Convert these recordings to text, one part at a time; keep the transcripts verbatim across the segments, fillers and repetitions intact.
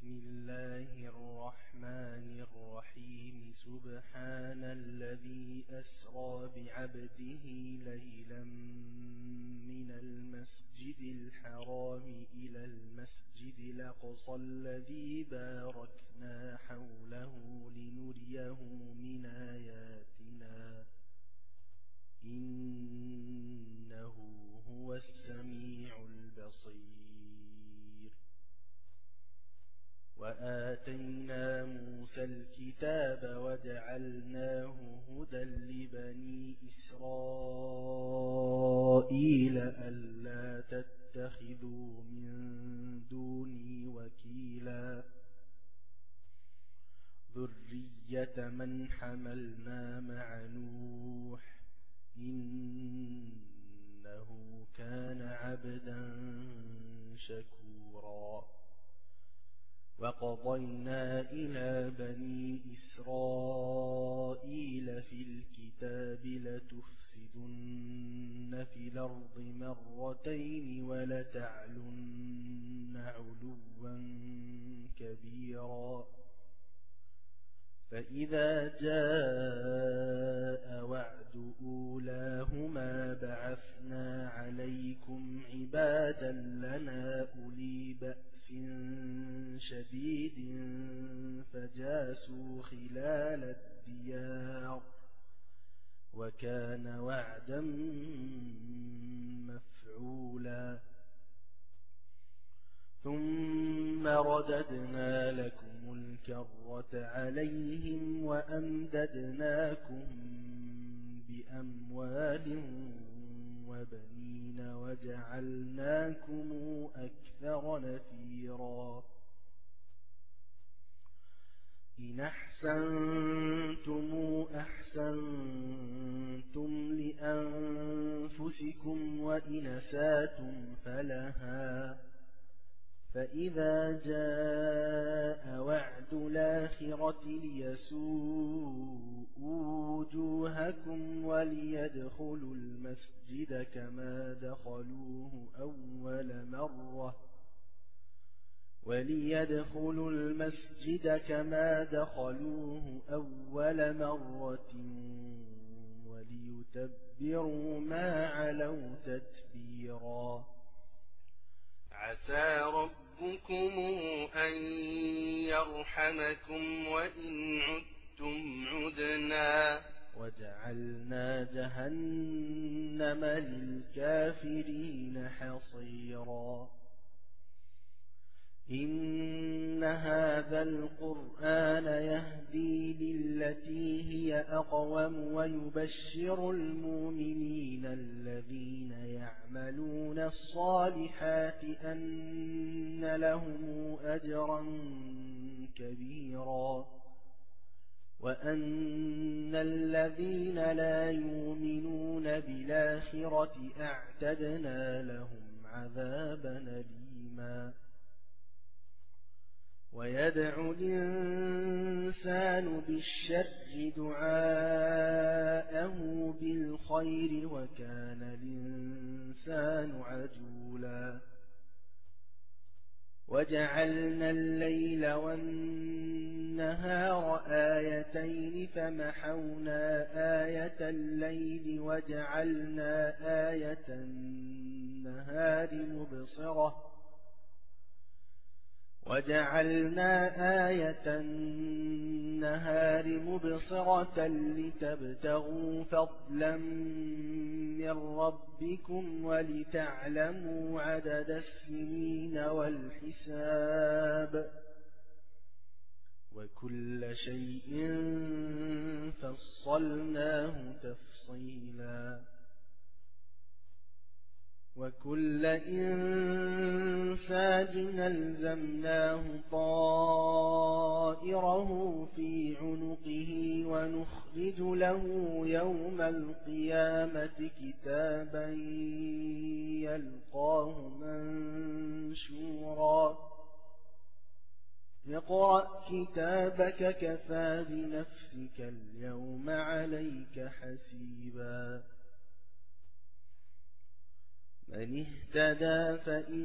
بسم الله الرحمن الرحيم سبحان الذي أسرى بعبده ليلا من المسجد الحرام إلى المسجد الأقصى الذي باركنا حوله لنريه من آياتنا إنه هو السميع البصير. وآتينا موسى الكتاب وجعلناه هدى لبني إسرائيل ألا تتخذوا من دوني وكيلا ذرية من حملنا مع نوح إنه كان عبدا شكورا. وقضينا إلى بني إسرائيل في الكتاب لتفسدن في الأرض مرتين ولتعلن علوا كبيرا. فإذا جاء وعد أولاهما بعثنا عليكم عبادا لنا أولي بأس شديد فجاسوا خلال الديار وكان وعدا مفعولا. ثم رددنا لكم الكرة عليهم وأمددناكم بأموال وبنين وجعلناكم أكثر نفيرا. إن أحسنتم أحسنتم لأنفسكم وإن أسأتم فلها. فإذا جاء وعد الآخرة ليسوءوا وجوهكم وليدخلوا المسجد كما دخلوه أول مرة وليدخلوا المسجد كما دخلوه أول مرة وليتبروا ما علوا تتبيرا. عسى ربكم أن يرحمكم وإن عدتم عدنا وجعلنا جهنم للكافرين حصيرا. إن هذا القرآن يهدي للتي هي أقوم ويبشر المؤمنين الذين يعملون الصالحات أن لهم أجرا كبيرا وأن الذين لا يؤمنون بالآخرة أعتدنا لهم عذابا أليما. ويدعو الإنسان بالشر دعاءه بالخير وكان الإنسان عجولا. وجعلنا الليل والنهار آيتين فمحونا آية الليل وجعلنا آية النهار مبصرة وجعلنا آية النهار مبصرة لتبتغوا فضلا من ربكم ولتعلموا عدد السنين والحساب وكل شيء فصلناه تفصيلا. وكل إنسان ألزمناه طائره في عنقه ونخرج له يوم القيامة كتابا يلقاه منشورا. اقرأ كتابك كفى بنفسك اليوم عليك حسيبا. من اهتدى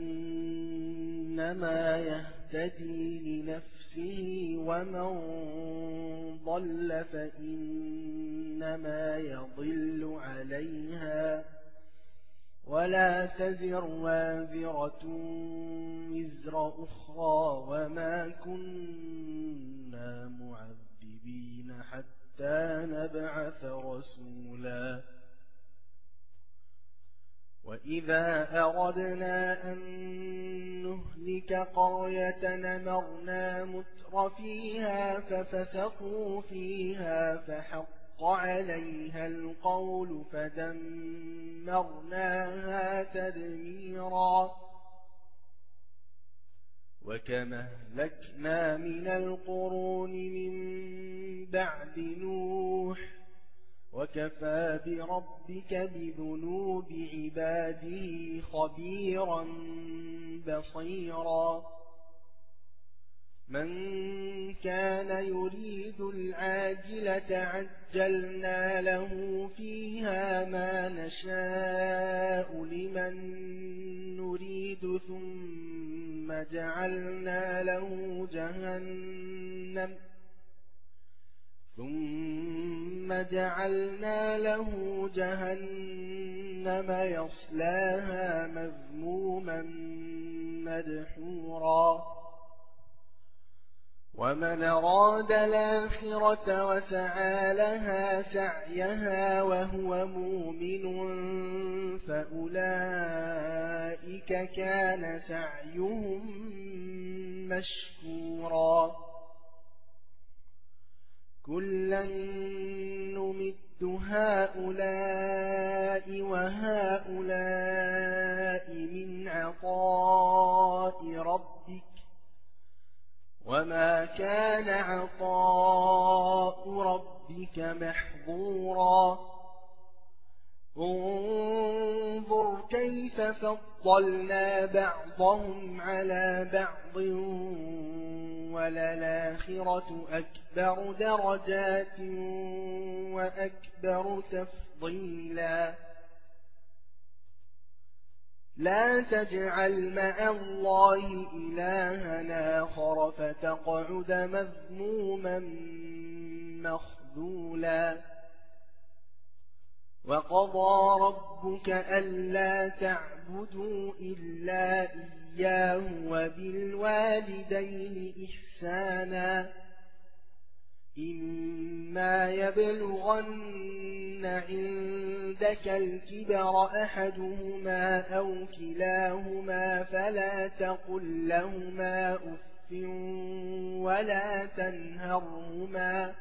فإنما يهتدي لنفسه ومن ضل فإنما يضل عليها ولا تزر وازرة وزر أخرى وما كنا معذبين حتى نبعث رسولا وإذا أردنا أن نهلك قرية نمرنا متر فيها ففسقوا فيها فحق عليها القول فدمرناها تدميرا وكما أهلكنا من القرون من بعد نوح وكفى بربك بذنوب عباده خبيرا بصيرا من كان يريد العاجلة عجلنا له فيها ما نشاء لمن نريد ثم جعلنا له جهنم ثم جعلنا له جهنم يصلاها مذموما مدحورا ومن أراد الآخرة وسعى لها سعيها وهو مؤمن فأولئك كان سعيهم مشكورا كلا نمد هؤلاء وهؤلاء من عطاء ربك وما كان عطاء ربك محظورا انظر كيف فضلنا بعضهم على بعض وللآخرة أكبر درجات وأكبر تفضيلا لا تجعل مع الله إلها آخر فتقعد مذموما مخذولا وقضى ربك ألا تعبدوا إلا إياه وبالوالدين إحسانا إما يبلغن عندك الكبر أحدهما أو كلاهما فلا تقل لهما أف ولا تنهرهما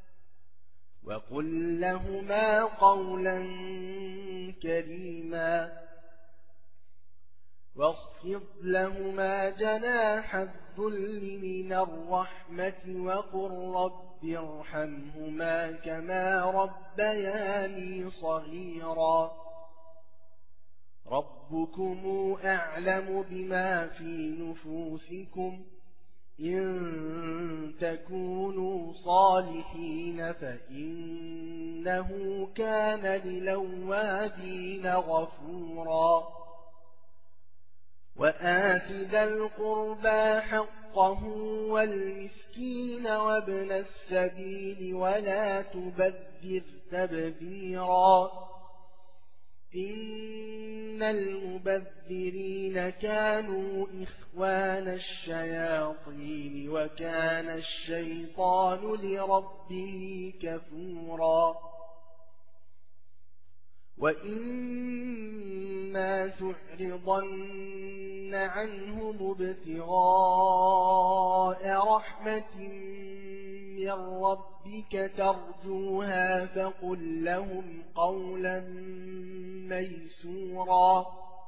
وقل لهما قولا كريما واخفض لهما جناح الذل من الرحمة وقل رب ارحمهما كما ربياني صغيرا ربكم أعلم بما في نفوسكم إن تكونوا صالحين فإنه كان للأوابين غفورا وآت ذا القربى حقه والمسكين وابن السبيل ولا تبذر تبذيرا إن المبذرين كانوا إخوان الشياطين وكان الشيطان لربه كفورا وإما تعرضن عنهم ابتغاء رحمة من ربك ترجوها فقل لهم قولا ميسورا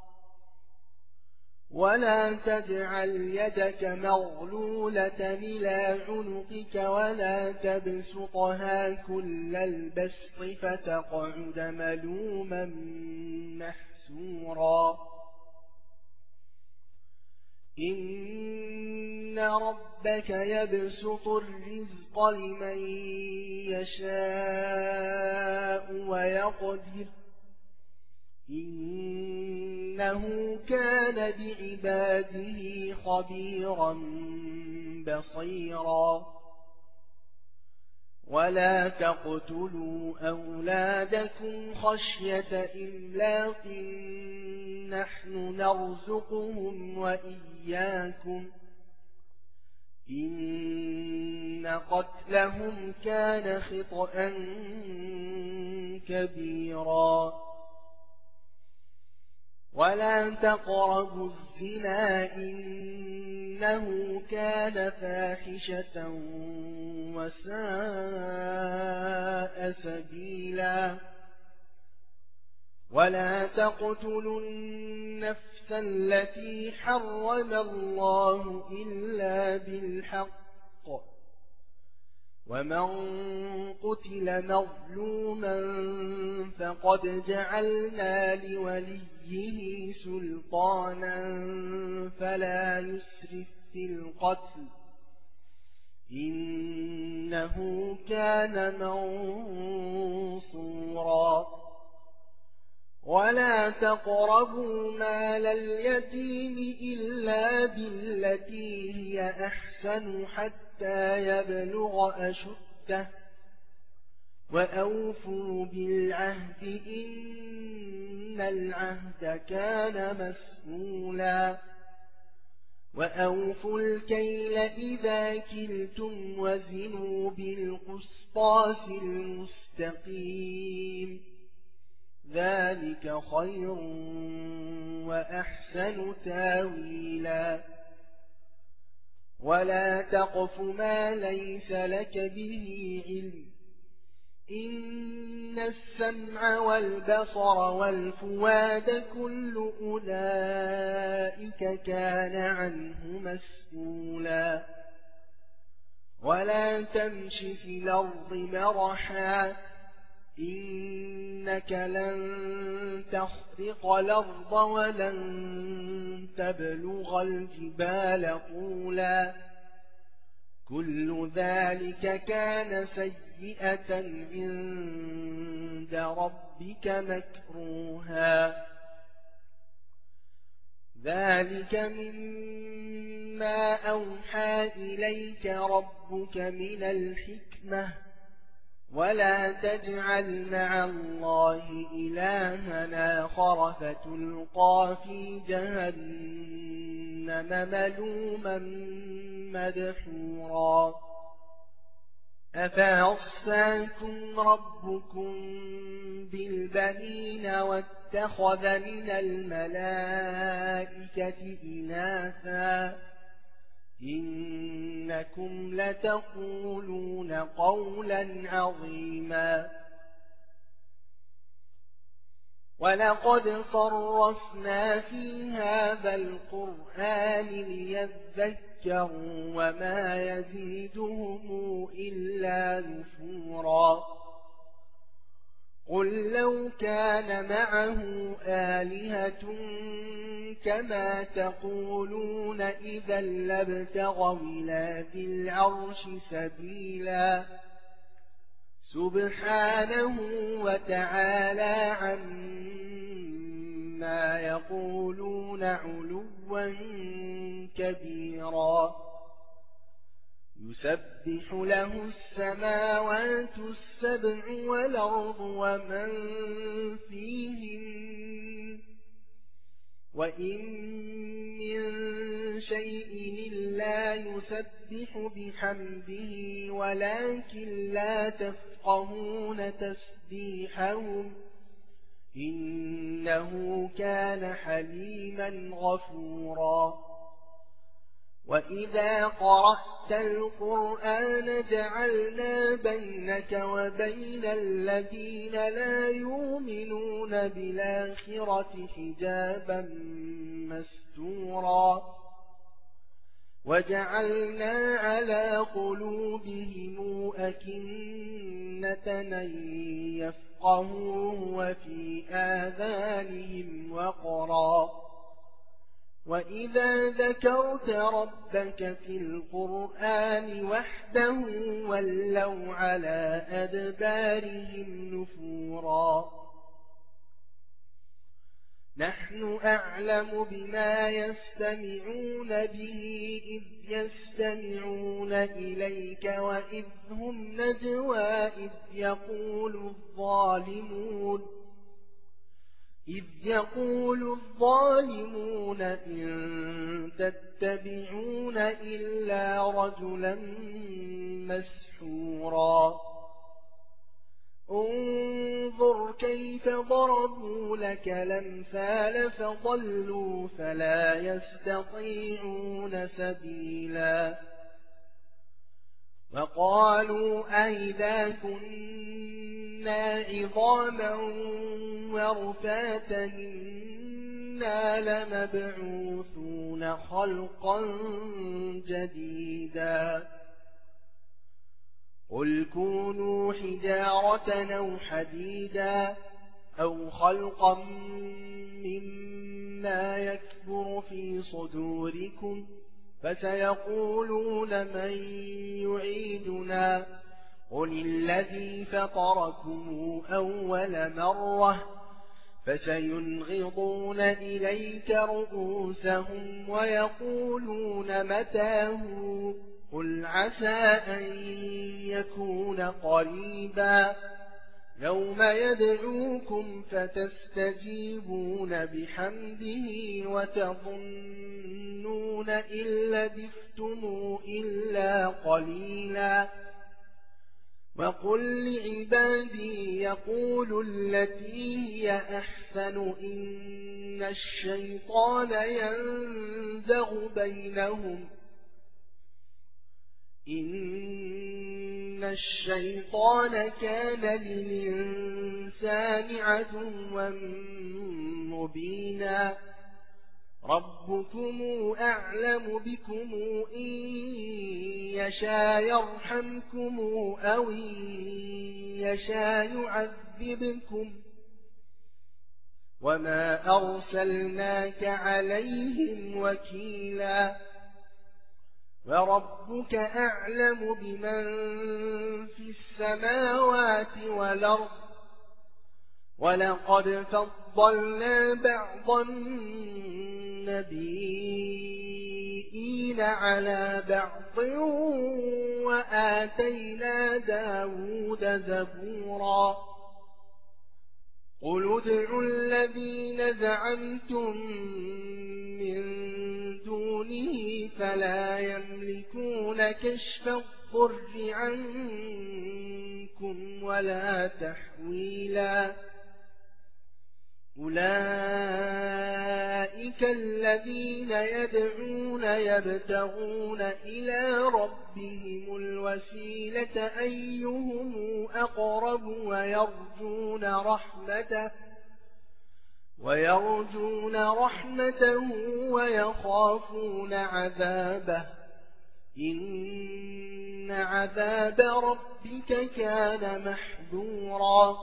ولا تجعل يدك مغلولة إلى عنقك ولا تبسطها كل البسط فتقعد ملوما محسورا إن ربك يبسط الرزق لمن يشاء ويقدر إنه كان بعباده خبيرا بصيرا ولا تقتلوا أولادكم خشية إملاق نحن نرزقهم وإياكم إن قتلهم كان خطأ كبيرا ولا تقربوا الزنا إنه كان فاحشة وساء سبيلا ولا تقتلوا النفس التي حرم الله إلا بالحق ومن قتل مظلوما فقد جعلنا لوليه سلطانا فلا يسرف في القتل إنه كان منصورا ولا تقربوا مال اليتيم إلا بالتي هي أحسن حتى يبلغ أشده وأوفوا بالعهد إن العهد كان مسؤولا وأوفوا الكيل إذا كلتم وزنوا بالقسطاس المستقيم ذلك خير وأحسن تاويلا ولا تقف ما ليس لك به علم إن السمع والبصر والفؤاد كل أولئك كان عنه مسؤولا ولا تمش في الأرض مرحا إنك لن تخرق الأرض ولن تبلغ الجبال طولا كل ذلك كان سيئة عند ربك مكروها ذلك مما أوحى إليك ربك من الحكمة ولا تجعل مع الله إلهنا آخر فتلقى في جهنم ملوما مدحورا أفأصفاكم ربكم بالبنين واتخذ من الملائكة إناثا إنكم لتقولون قولا عظيما ولقد صرفنا في هذا القرآن ليذكروا وما يزيدهم إلا نفورا قل لو كان معه آلهة كما تقولون إذا لابتغوا إلى ذي العرش سبيلا سبحانه وتعالى عما يقولون علوا كبيرا يسبح له السماوات السبع والأرض ومن فيهن وإن من شيء إلا يسبح بحمده ولكن لا تفقهون تسبيحهم إنه كان حليما غفورا وإذا قرأت القرآن جعلنا بينك وبين الذين لا يؤمنون بالآخرة حجابا مستورا وجعلنا على قلوبهم أكنة أن يفقهوه وفي آذانهم وقرا وإذا ذكرت ربك في القرآن وحده ولوا على أدبارهم نفورا نحن أعلم بما يستمعون به إذ يستمعون إليك وإذ هم نجوى إذ يقول الظالمون إذ يقول الظالمون إن تتبعون إلا رجلا مسحورا انظر كيف ضربوا لك الأمثال فضلوا فلا يستطيعون سبيلا وقالوا أئذا كنا عظاما ورفاتا إنا لمبعوثون خلقا جديدا قل كونوا حجارة أو حديدا أو خلقا مما يكبر في صدوركم فسيقولون من يعيدنا قل الذي فطركم أول مرة فسينغضون إليك رؤوسهم ويقولون متاه قل عسى أن يكون قريبا يوم يدعوكم فتستجيبون بحمده وتظنون إن لبثتم إلا قليلا وقل لعبادي يقولوا التي هي أحسن إن الشيطان ينزغ بينهم إن الشيطان كان للإنسان عدوا مبينا ربكم أعلم بكم إن يشاء يرحمكم أو إن يشاء يعذبكم وما أرسلناك عليهم وكيلا وربك أعلم بمن في السماوات والأرض ولقد فضلنا بعض النبيين على بعض وآتينا داود زبورا قل ادعوا الذين زعمتم من دونه فلا يملكون كشف الضر عنكم ولا تحويلا أولئك الذين يدعون يبتغون إلى ربهم الوسيلة أيهم أقرب ويرجون رحمته ويرجون رحمته ويخافون عذابه إن عذاب ربك كان محذورا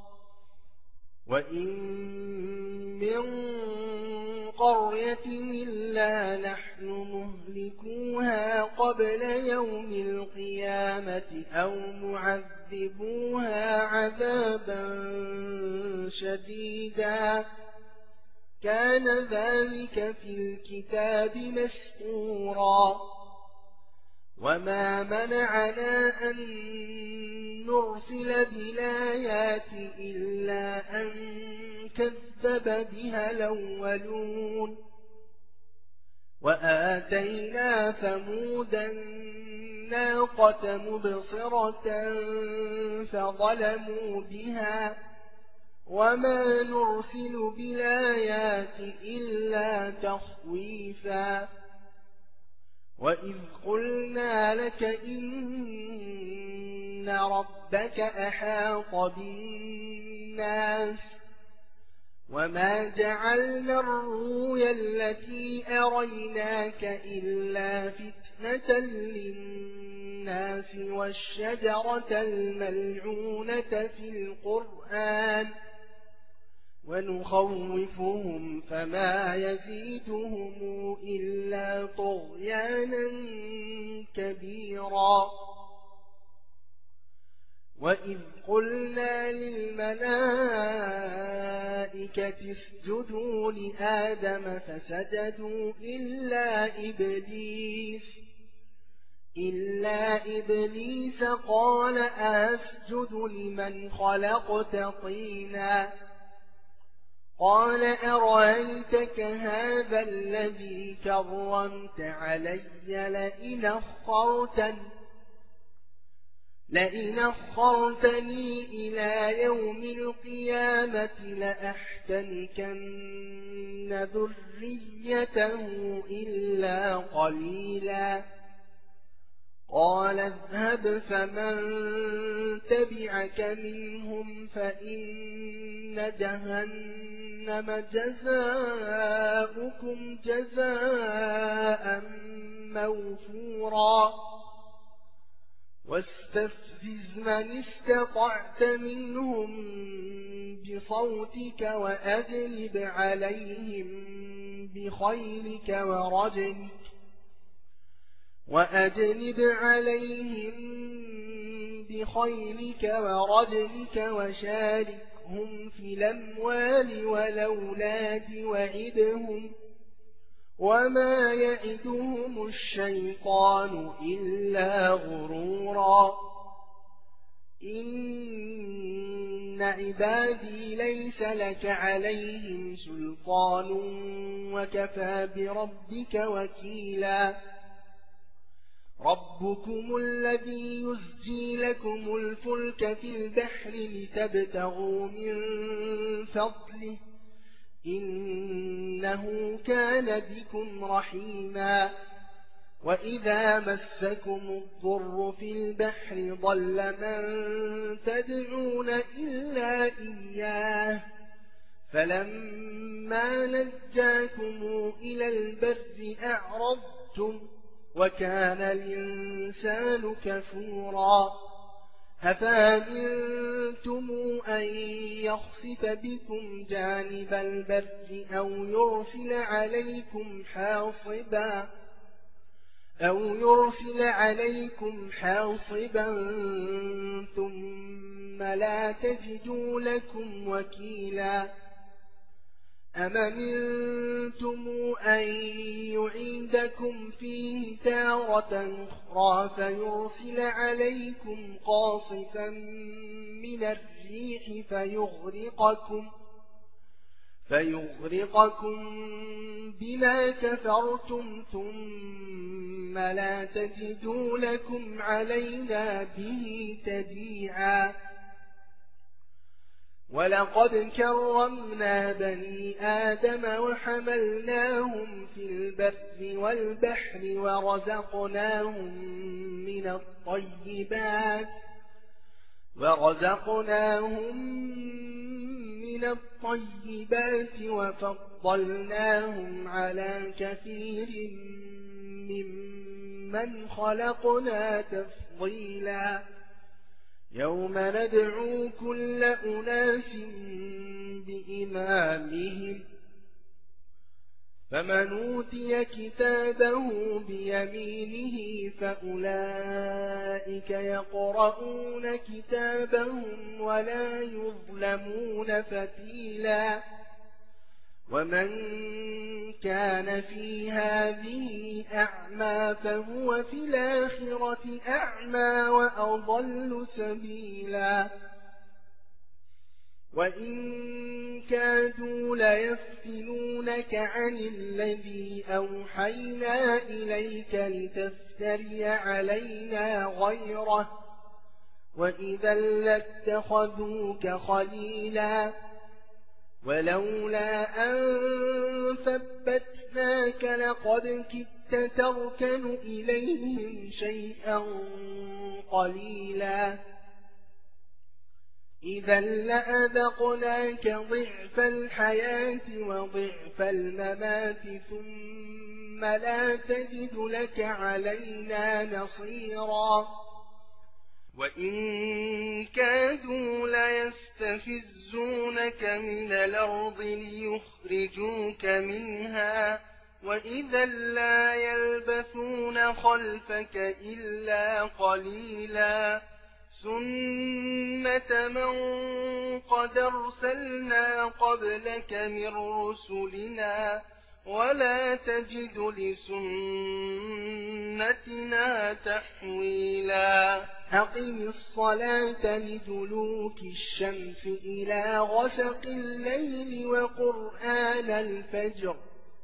وإن من قرية إلا نحن مهلكوها قبل يوم القيامة أو معذبوها عذابا شديدا كان ذلك في الكتاب مسطورا وما منعنا أن نرسل بالآيات إلا أن كذب بها الأولون وآتينا ثمود الناقة مبصرة فظلموا بها وما نرسل بالآيات إلا تخويفا وإذ قلنا لك إن ربك أحاط بالناس وما جعلنا الرؤيا التي أريناك إلا فتنة للناس والشجرة الملعونة في القرآن ونخوفهم فما يزيدهم إلا طغيانا كبيرا وإذ قلنا للملائكة اسجدوا لآدم فسجدوا إلا إبليس إلا إبليس قال أسجد لمن خلقت طينا قال أرأيتك هذا الذي كرمت علي لئن أخرتني لئن أخرتني إلى يوم القيامة لأحتنكن ذريته إلا قليلا قال اذهب فمن تبعك منهم فإن جهنم جزاؤكم جزاء موفورا واستفزز من استطعت منهم بصوتك وأجلب عليهم بخيلك ورجلك وأجلب عليهم بخيلك ورجلك وشاركهم في الأموال والأولاد وعدهم وما يعدهم الشيطان إلا غرورا إن عبادي ليس لك عليهم سلطان وكفى بربك وكيلا ربكم الذي يزجي لكم الفلك في البحر لتبتغوا من فضله إنه كان بكم رحيما وإذا مسكم الضر في البحر ضل من تدعون إلا إياه فلما نجاكم إلى البر أعرضتم وكان الإنسان كفورا أفأمنتم أن يخسف بكم جانب البر أو يرسل عليكم حاصبا أو يرسل عليكم حاصبا ثم لا تجدوا لكم وكيلا أم أمنتم أن يعيدكم فيه تارة أخرى فيرسل عليكم قاصفا من الريح فيغرقكم فيغرقكم بما كفرتم ثم لا تجدوا لكم علينا به تبيعا ولقد كرمنا بني آدم وحملناهم في البر والبحر ورزقناهم من الطيبات ورزقناهم من الطيبات وفضلناهم على كثير ممن خلقنا تفضيلا يوم ندعو كل أناس بإمامهم فمن أوتي كتابه بيمينه فأولئك يقرؤون كتابهم ولا يظلمون فتيلا ومن كان في هذه أعمى فهو في الآخرة أعمى وأضل سبيلا وإن كادوا ليفتنونك عن الذي أوحينا إليك لتفتري علينا غيره وإذا لاتخذوك خليلا ولولا أن ثبتناك لقد كدت تركن إليهم شيئا قليلا إذا لأذقناك ضعف الحياة وضعف الممات ثم لا تجد لك علينا نصيرا وإن كادوا ليستفزونك من الأرض ليخرجوك منها وإذا لا يلبثون خلفك إلا قليلا سنة من قد أرسلنا قبلك من رسلنا ولا تجد لسنتنا تحويلا أقم الصلاة لدلوك الشمس إلى غسق الليل وقرآن الفجر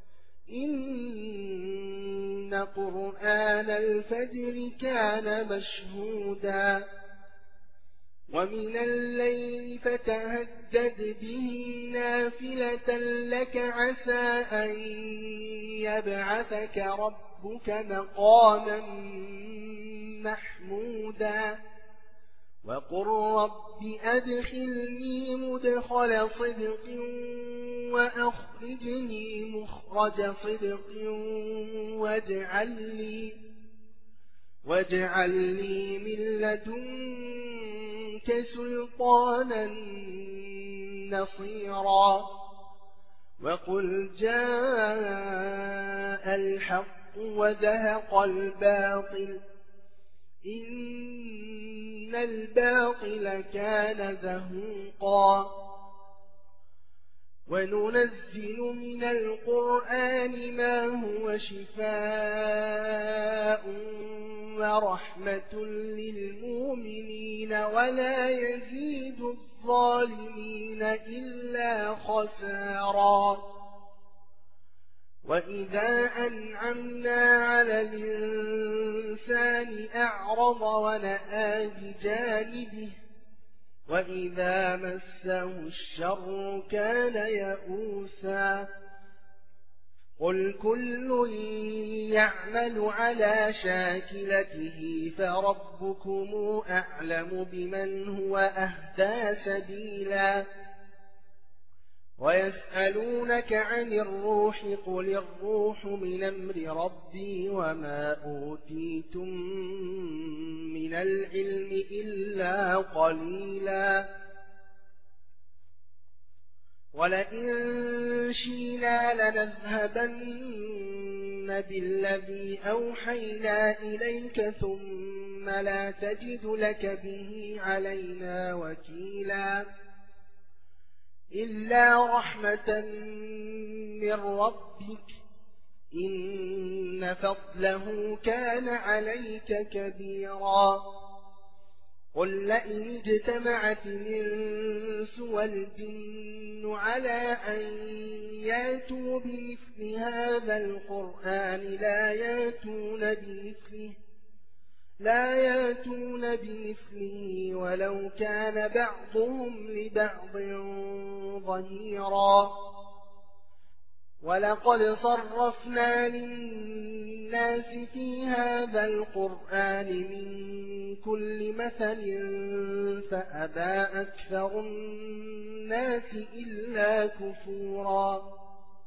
إن قرآن الفجر كان مشهودا ومن الليل فتهجد به نافلة لك عسى أن يبعثك ربك مقاما محمودا وقل رب أدخلني مدخل صدق وأخرجني مخرج صدق واجعل لي, واجعل لي من لدنك سلطانا نصيرا وقل جاء الحق وزهق الباطل إن الباطل كان زهوقا وننزل من القرآن ما هو شفاء ورحمة للمؤمنين ولا يزيد الظالمين إلا خسارا وإذا أنعمنا على الإنسان أعرض ونأى بجانبه وإذا مسه الشر كان يئوسا قل كل يعمل على شاكلته فربكم أعلم بمن هو أهدى سبيلا ويسألونك عن الروح قل الروح من أمر ربي وما أوتيتم من العلم إلا قليلا ولئن شئنا لنذهبن بالذي أوحينا إليك ثم لا تجد لك به علينا وكيلا إلا رحمة من ربك إن فضله كان عليك كبيرا قل لئن اجتمعت الإنس والجن على أن ياتوا بمثل هذا القرآن لا ياتون بمثله لا ياتون بمثله ولو كان بعضهم لبعض ظهيرا ولقد صرفنا للناس في هذا القرآن من كل مثل فأبى أكثر الناس إلا كفورا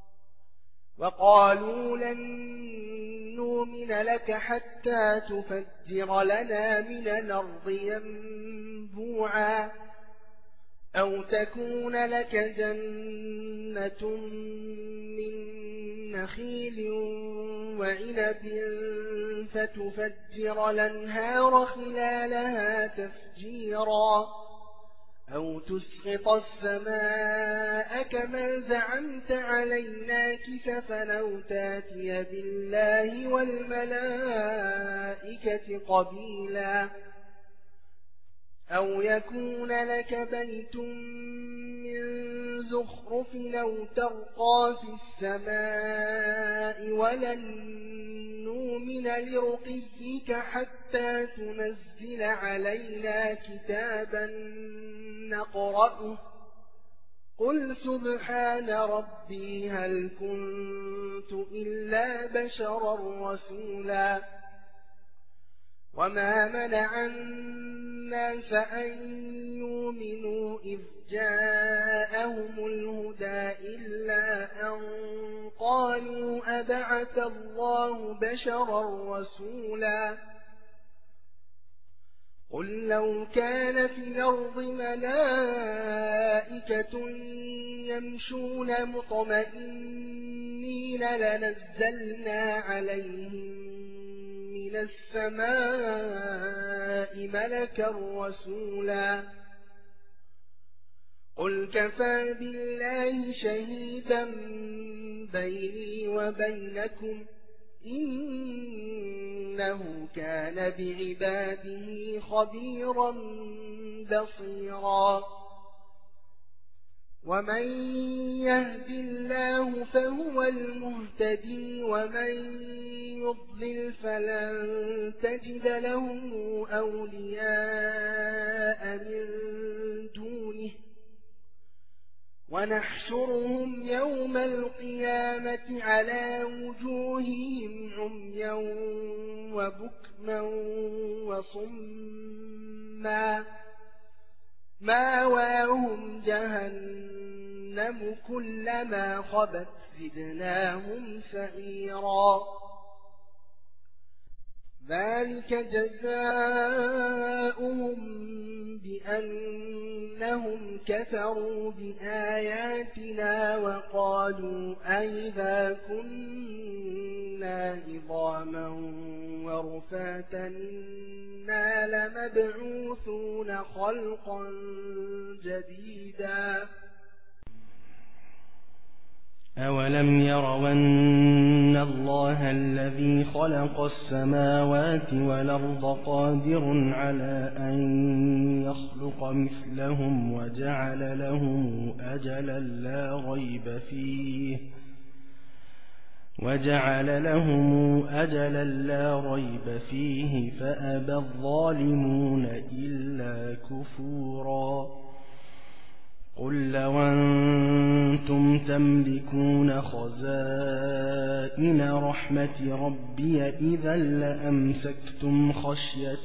وقالوا لن نؤمن لك حتى تفجر لنا من الأرض ينبوعا أو تكون لك جنة من نخيل وعنب فتفجر الأنهار خلالها تفجيرا أو تسقط السماء كما زعمت علينا كسفا أو تاتي بالله والملائكة قبيلا أو يكون لك بيت من زخرف أو ترقى في السماء ولن نؤمن لرقيك حتى تنزل علينا كتابا نقرأه قل سبحان ربي هل كنت إلا بشرا رسولا وما منع الناس أن يؤمنوا إذ جاءهم الهدى إلا أن قالوا أبعث الله بشرا رسولا قل لو كان في الأرض ملائكة يمشون مطمئنين لنزلنا عليهم من السماء ملكا رسولا قل كفى بالله شهيدا بيني وبينكم إنه كان بعباده خبيرا بصيرا ومن يهد الله فهو المهتدي ومن يضلل فلن تجد لهم أولياء من دونه ونحشرهم يوم القيامة على وجوههم عميا وبكما وصما ماواهم جهنم كلما خبت زدناهم سعيرا ذلك جزاؤهم بأنهم كفروا بآياتنا وقالوا أئذا كنا عظاما ورفاتا إنا لمبعوثون خلقا جديدا أولم يروا أن الله الذي خلق السماوات والأرض قادر على أن يخلق مثلهم وجعل لهم أجلا لا ريب فيه وجعل لهم أجلا لا ريب فيه فأبى الظالمون إلا كفورا قل لو أنتم تملكون خزائن رحمة ربي إذا لأمسكتم خشية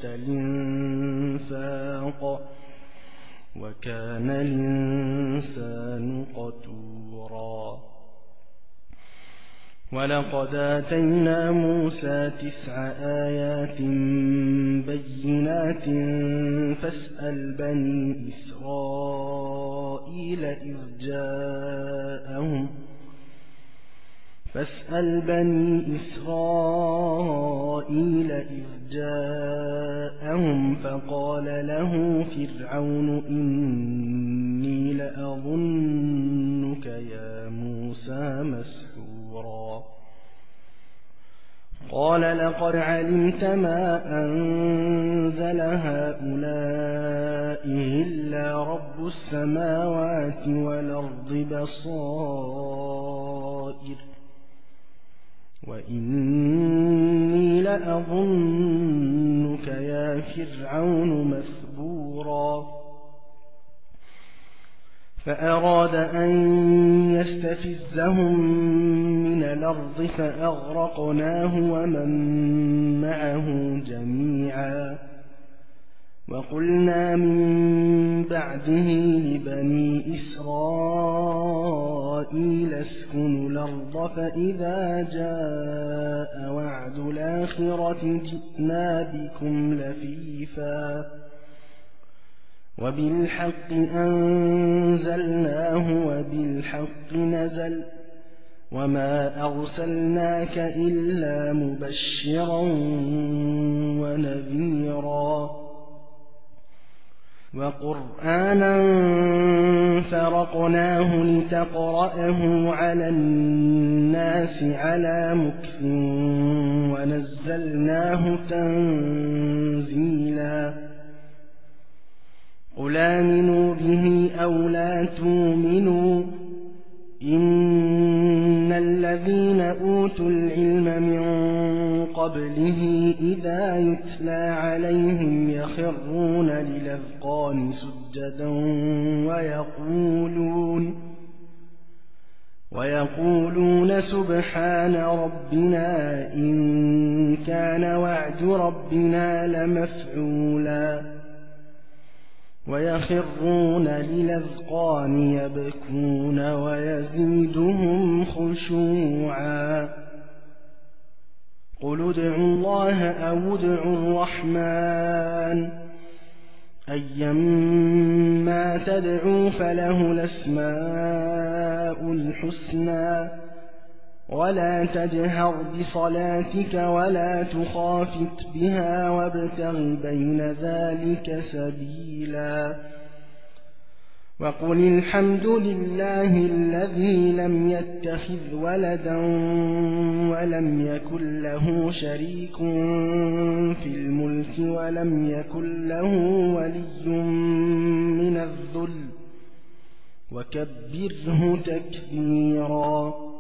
الإنفاق وكان الإنسان قتورا ولقد آتينا موسى تسع آيات بينات فاسأل بني إسرائيل إذ جاءهم فاسأل بني إسرائيل إذ جاءهم فقال له فرعون إني لأظنك يا موسى مسحورا قال لقد علمت ما أنزل هؤلاء إلا رب السماوات والأرض بصائر وإني لأظنك يا فرعون مثبورا فأراد أن يستفزهم من الأرض فأغرقناه ومن معه جميعا وقلنا من بعده لبني إسرائيل اسكنوا الأرض فإذا جاء وعد الآخرة جئنا بكم لفيفا وبالحق أنزلناه وبالحق نزل وما أرسلناك إلا مبشرا ونذيرا وقرآنا فرقناه لتقرأه على الناس على مكث ونزلناه تنزيلا قل آمنوا به أو لا تؤمنوا إن الذين أوتوا العلم من قبله إذا يتلى عليهم يخرون للأذقان سجدا ويقولون ويقولون سبحان ربنا إن كان وعد ربنا لمفعولا ويخرون للأذقان يبكون ويزيدهم خشوعا قل ادعوا الله أو ادعوا الرحمن أيما تدعوا فله الأسماء الحسنى ولا تجهر بصلاتك ولا تخافت بها وابتغ بين ذلك سبيلا وقل الحمد لله الذي لم يتخذ ولدا ولم يكن له شريك في الملك ولم يكن له ولي من الذل وكبره تكبيرا